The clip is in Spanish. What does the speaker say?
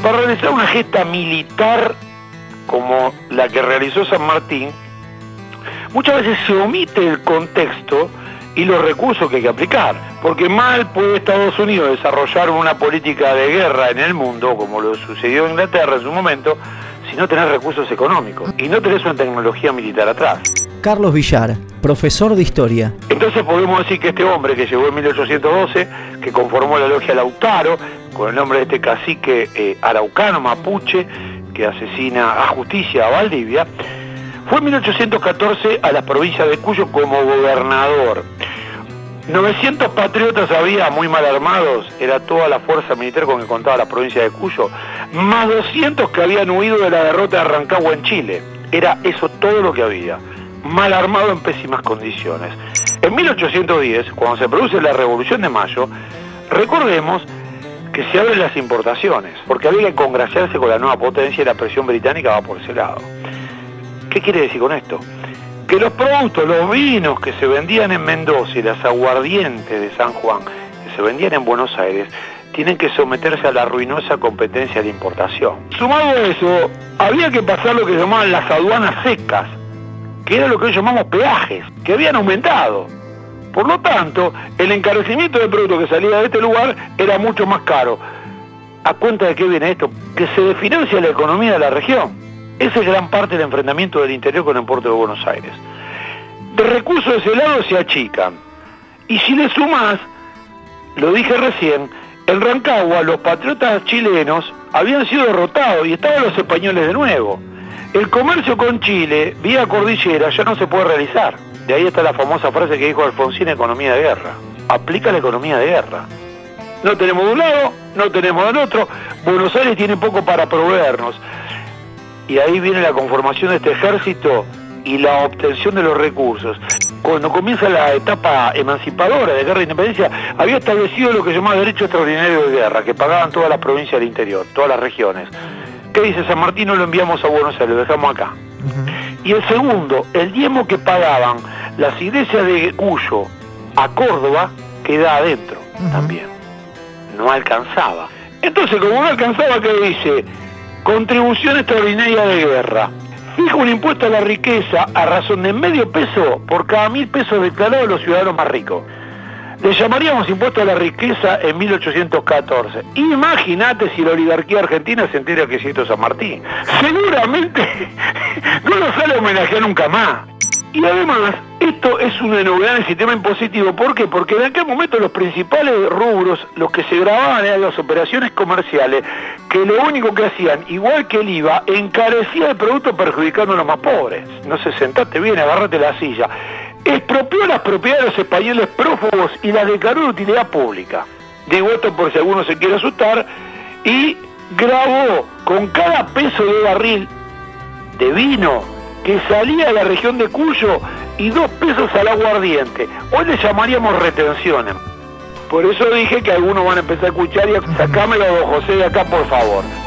para realizar una gesta militar como la que realizó San Martín, muchas veces se omite el contexto y los recursos que hay que aplicar, porque mal puede Estados Unidos desarrollar una política de guerra en el mundo, como lo sucedió en Inglaterra en su momento, si no tenés recursos económicos y no tenés una tecnología militar atrás. Carlos Villar, profesor de Historia. Entonces podemos decir que este hombre que llegó en 1812, que conformó la logia Lautaro, con el nombre de este cacique araucano, mapuche, que asesina a Justicia a Valdivia, fue en 1814 a la provincia de Cuyo como gobernador. 900 patriotas había, muy mal armados, era toda la fuerza militar con que contaba la provincia de Cuyo, más 200 que habían huido de la derrota de Rancagua en Chile. Era eso todo lo que había, mal armado en pésimas condiciones. En 1810, cuando se produce la Revolución de Mayo, recordemos que se abren las importaciones, porque había que congraciarse con la nueva potencia y la presión británica va por ese lado. ¿Qué quiere decir con esto? Que los productos, los vinos que se vendían en Mendoza y las aguardientes de San Juan, que se vendían en Buenos Aires, tienen que someterse a la ruinosa competencia de importación. Sumado a eso, había que pasar lo que llamaban las aduanas secas, que era lo que hoy llamamos peajes, que habían aumentado. Por lo tanto, el encarecimiento del producto que salía de este lugar era mucho más caro. ¿A cuenta de qué viene esto? Que se desfinancia la economía de la región. Esa es gran parte del enfrentamiento del interior con el puerto de Buenos Aires. De recursos de ese lado se achican. Y si le sumás, lo dije recién, en Rancagua los patriotas chilenos habían sido derrotados y estaban los españoles de nuevo. El comercio con Chile, vía cordillera, ya no se puede realizar. De ahí está la famosa frase que dijo Alfonsín, economía de guerra. Aplica la economía de guerra. No tenemos de un lado, no tenemos del otro. Buenos Aires tiene poco para proveernos. Y ahí viene la conformación de este ejército y la obtención de los recursos. Cuando comienza la etapa emancipadora de guerra de independencia, había establecido lo que se llamaba derecho extraordinario de guerra, que pagaban todas las provincias del interior, todas las regiones. ¿Qué dice San Martín? No lo enviamos a Buenos Aires, lo dejamos acá. Y el segundo, el diezmo que pagaban las iglesias de Cuyo a Córdoba queda adentro también. No alcanzaba. Entonces, como no alcanzaba, ¿qué dice? Contribución extraordinaria de guerra. Fija un impuesto a la riqueza a razón de medio peso por cada 1.000 pesos declarados a los ciudadanos más ricos. Le llamaríamos impuesto a la riqueza en 1814. Imagínate si la oligarquía argentina se entera que es esto San Martín. Seguramente no lo sale a homenajear nunca más. Y además, esto es una novedad en el sistema impositivo. ¿Por qué? Porque en aquel momento los principales rubros, los que se grababan eran las operaciones comerciales, que lo único que hacían, igual que el IVA, encarecía el producto perjudicando a los más pobres. No sé, sentate bien, agarrate la silla. Expropió las propiedades de los españoles prófugos y las declaró de utilidad pública. Digo esto por si alguno se quiere asustar. Y grabó con cada peso de barril de vino que salía de la región de Cuyo y 2 pesos al aguardiente. Hoy le llamaríamos retenciones. Por eso dije que algunos van a empezar a escuchar y a sacámelo a don José de acá, por favor.